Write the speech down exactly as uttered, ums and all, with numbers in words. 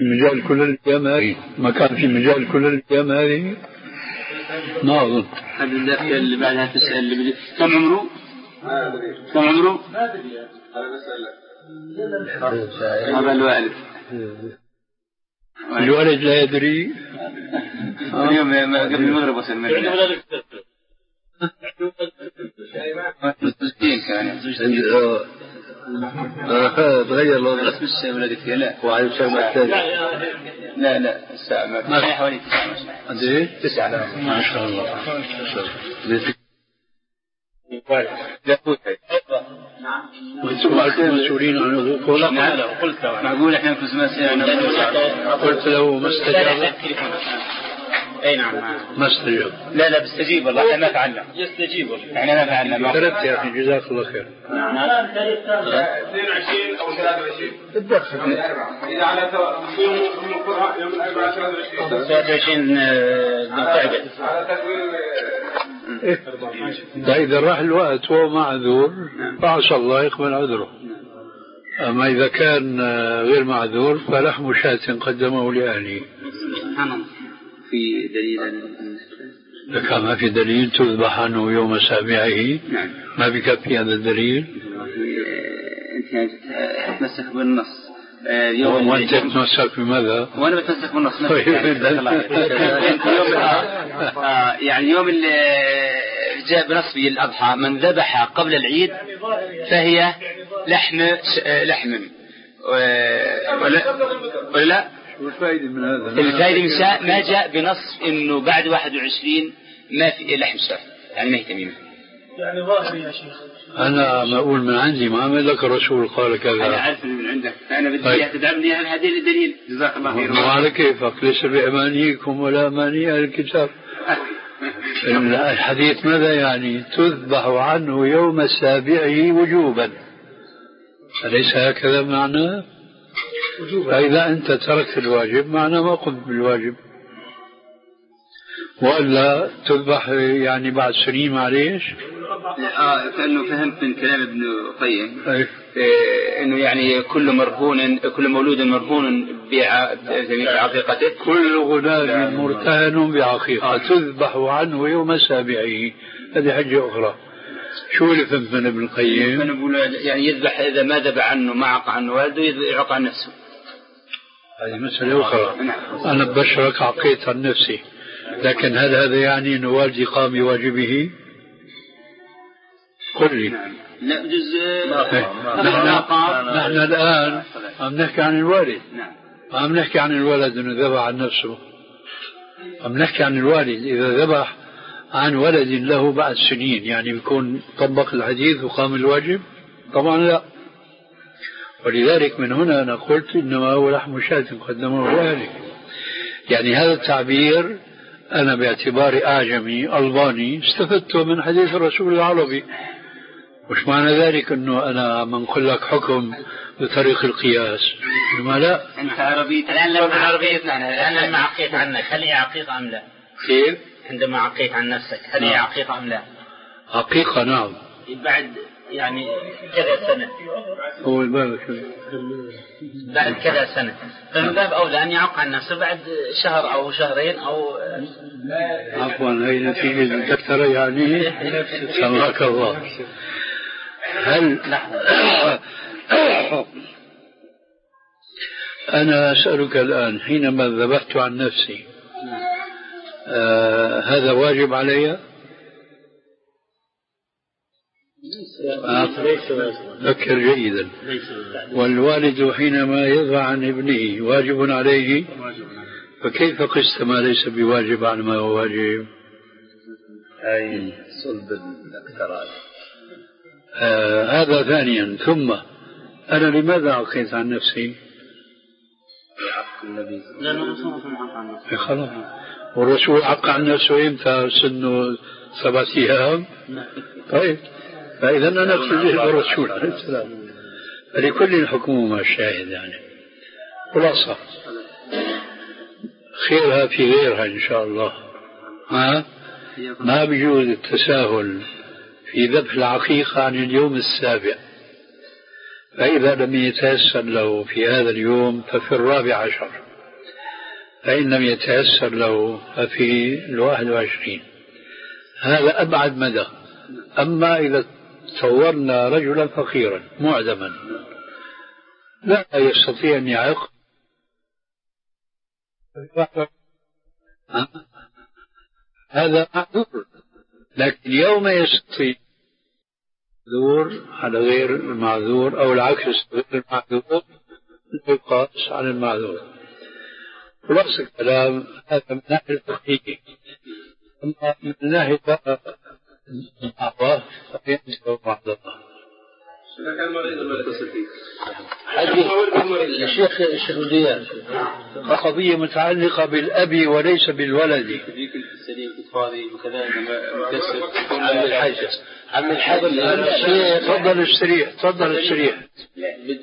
مجال كل الأيام هذه ما كان في مجال كل الأيام هذه ما أظن. هذا الدافع اللي بعدها تسأل اللي بدي كم عمره؟ كم عمره؟ هذا الوالد. الوالد لا يدري. اليوم قبل المغرب وصل من تغير الوضع. اسم الشيء ولدك فيها لا. وعلى الشيء الثاني. لا لا الساعة ما حوالي تسعة. قد إيه؟ تسعة. ما شاء الله. لا قلت. وانتم مسؤولين عن الوقوف. نعم قلت. معقول إحنا كل زمان سيرنا. قلت له ما استجاب. أي نعم ما استجاب. لا لا بستجيب والله إحنا ما فعلنا. يستجيب والله. إحنا ما فعلنا. تربت يا أخي جزاك الله خير. نعم. اثنين وعشرين أو ثلاثة وعشرين. بالضبط. إذا على يوم يوم القرآن يوم الأربعاء ثلاثة وعشرين. ثلاثة وعشرين بالتعبد. على تكوين. إذا راح الوقت وهو معذور فعسى الله يقبل عذره. أما إذا كان غير معذور فلحم شاة قدمه لأهله. سبحان الله. في دليل إذا كان ما في دليل تذبح عنه يوم سابعه. نعم. ما بكفي هذا الدليل. أنت تتمسك بالنص. يوم وأنت تتمسك بماذا؟ وأنا بتمسك بالنص. يوم آه يعني يوم اللي جاء بنص الأضحى من ذبح قبل العيد فهي لحم لحم ولا ولا لا؟ والفائدة من هذا؟ الفائدة من شاء ما جاء بنص إنه بعد واحد وعشرين ما في لحم شاة يعني ما هي تميمة. يعني ظاهر يا شيخ. أنا ما أقول من عندي ما عمل لك الرسول قال كذا. أنا عارف من عندك فأنا بدي إياك تدعمني هذا الدليل. جزاك الله خير. وعلى كيفك ليس بأمانيكم ولا أماني أهل الكتاب. الحديث ماذا يعني؟ تذبح عنه يوم سابعه وجوبا. أليس هكذا معناه؟ فإذا أنت تركت الواجب معناه ما قمت بالواجب. وإلا تذبح يعني بعد سنين معليش. آه كأنه فهمت من كلام ابن القيم إنه يعني كل مرهون كل مولود مرهون بعقيقته. كل غلام مرتهن بعقيقة تذبح عنه يوم سابعه. هذه حجة أخرى. شو اللي فهمت من ابن القيم؟ أنا بقول يعني يذبح إذا ما ذبح عنه ما عق عنه والده يعق عن نفسه. هذه مسألة أخرى. أنا ببشرك عقيت عن نفسي. لكن هل هذا يعني أن والدي قام بواجبه؟ قل لي. لا جزء. نحن, نحن الآن عم نحكي عن الوالد. عم نحكي عن الولد أنه ذبح عن نفسه. عم نحكي عن الوالد إذا ذبح عن ولد له بعد سنين يعني بيكون طبق الحديث وقام الواجب؟ طبعا لا. ولذلك من هنا أنا قلت إنما هو لحم شاة قدمه لأهله. يعني هذا التعبير أنا باعتباري أعجمي ألباني استفدته من حديث الرسول العربي. مش معنى ذلك أنه أنا عم نقول لك حكم بطريق القياس. إنما لا. أنت عربي الآن لما عربيتنا الآن لما عقيت عنك هل هي عقيقة أم لا؟ كيف؟ عندما عقيت عن نفسك هل هي عقيقة أم لا؟ حقيقة نعم. بعد يعني كذا سنة. هو الباب بعد كذا سنة. فمن باب أولى أن يعق عن نفسه بعد شهر أو شهرين أو. عفوا هي نتيجة الدكتورة يعني. سمعك الله. هل أنا أسألك الآن حينما ذبحت عن نفسي آه هذا واجب علي؟ ذكر جيدا. والوالد حينما يذبح عن ابنه واجب عليه. فكيف قست ما ليس بواجب عن ما هو واجب؟ أي صلب الاقتراض. آه هذا ثانيا. ثم أنا لماذا عقيت عن نفسي؟ النبي لأنه رسول عن نفسه. خلاص. والرسول عق عن نفسه إمتى؟ سنه سبعة أيام. طيب فإذا أنا أقصد به الرسول عليه السلام. فلكل حكم ما الشاهد يعني. خلاصة خيرها في غيرها إن شاء الله. ها ما بيجوز التساهل في ذبح العقيقة عن اليوم السابع. فإذا لم يتيسر له في هذا اليوم ففي الرابع عشر فإن لم يتيسر له ففي الواحد وعشرين. هذا أبعد مدى. أما إذا تصورنا رجلا فقيرا معدما لا يستطيع أن يعق، هذا معذور، لكن يوم يستطيع معذور على غير المعذور أو العكس غير المعذور يقاس على المعذور. خلاص الكلام هذا من ناحية الفقهية. أما من ناحية الدعوة فينسوا بعض الله. الشيخ الشيخ ديان قضية متعلقة بالأب وليس بالولد. عم الحاج تفضل استريح تفضل استريح.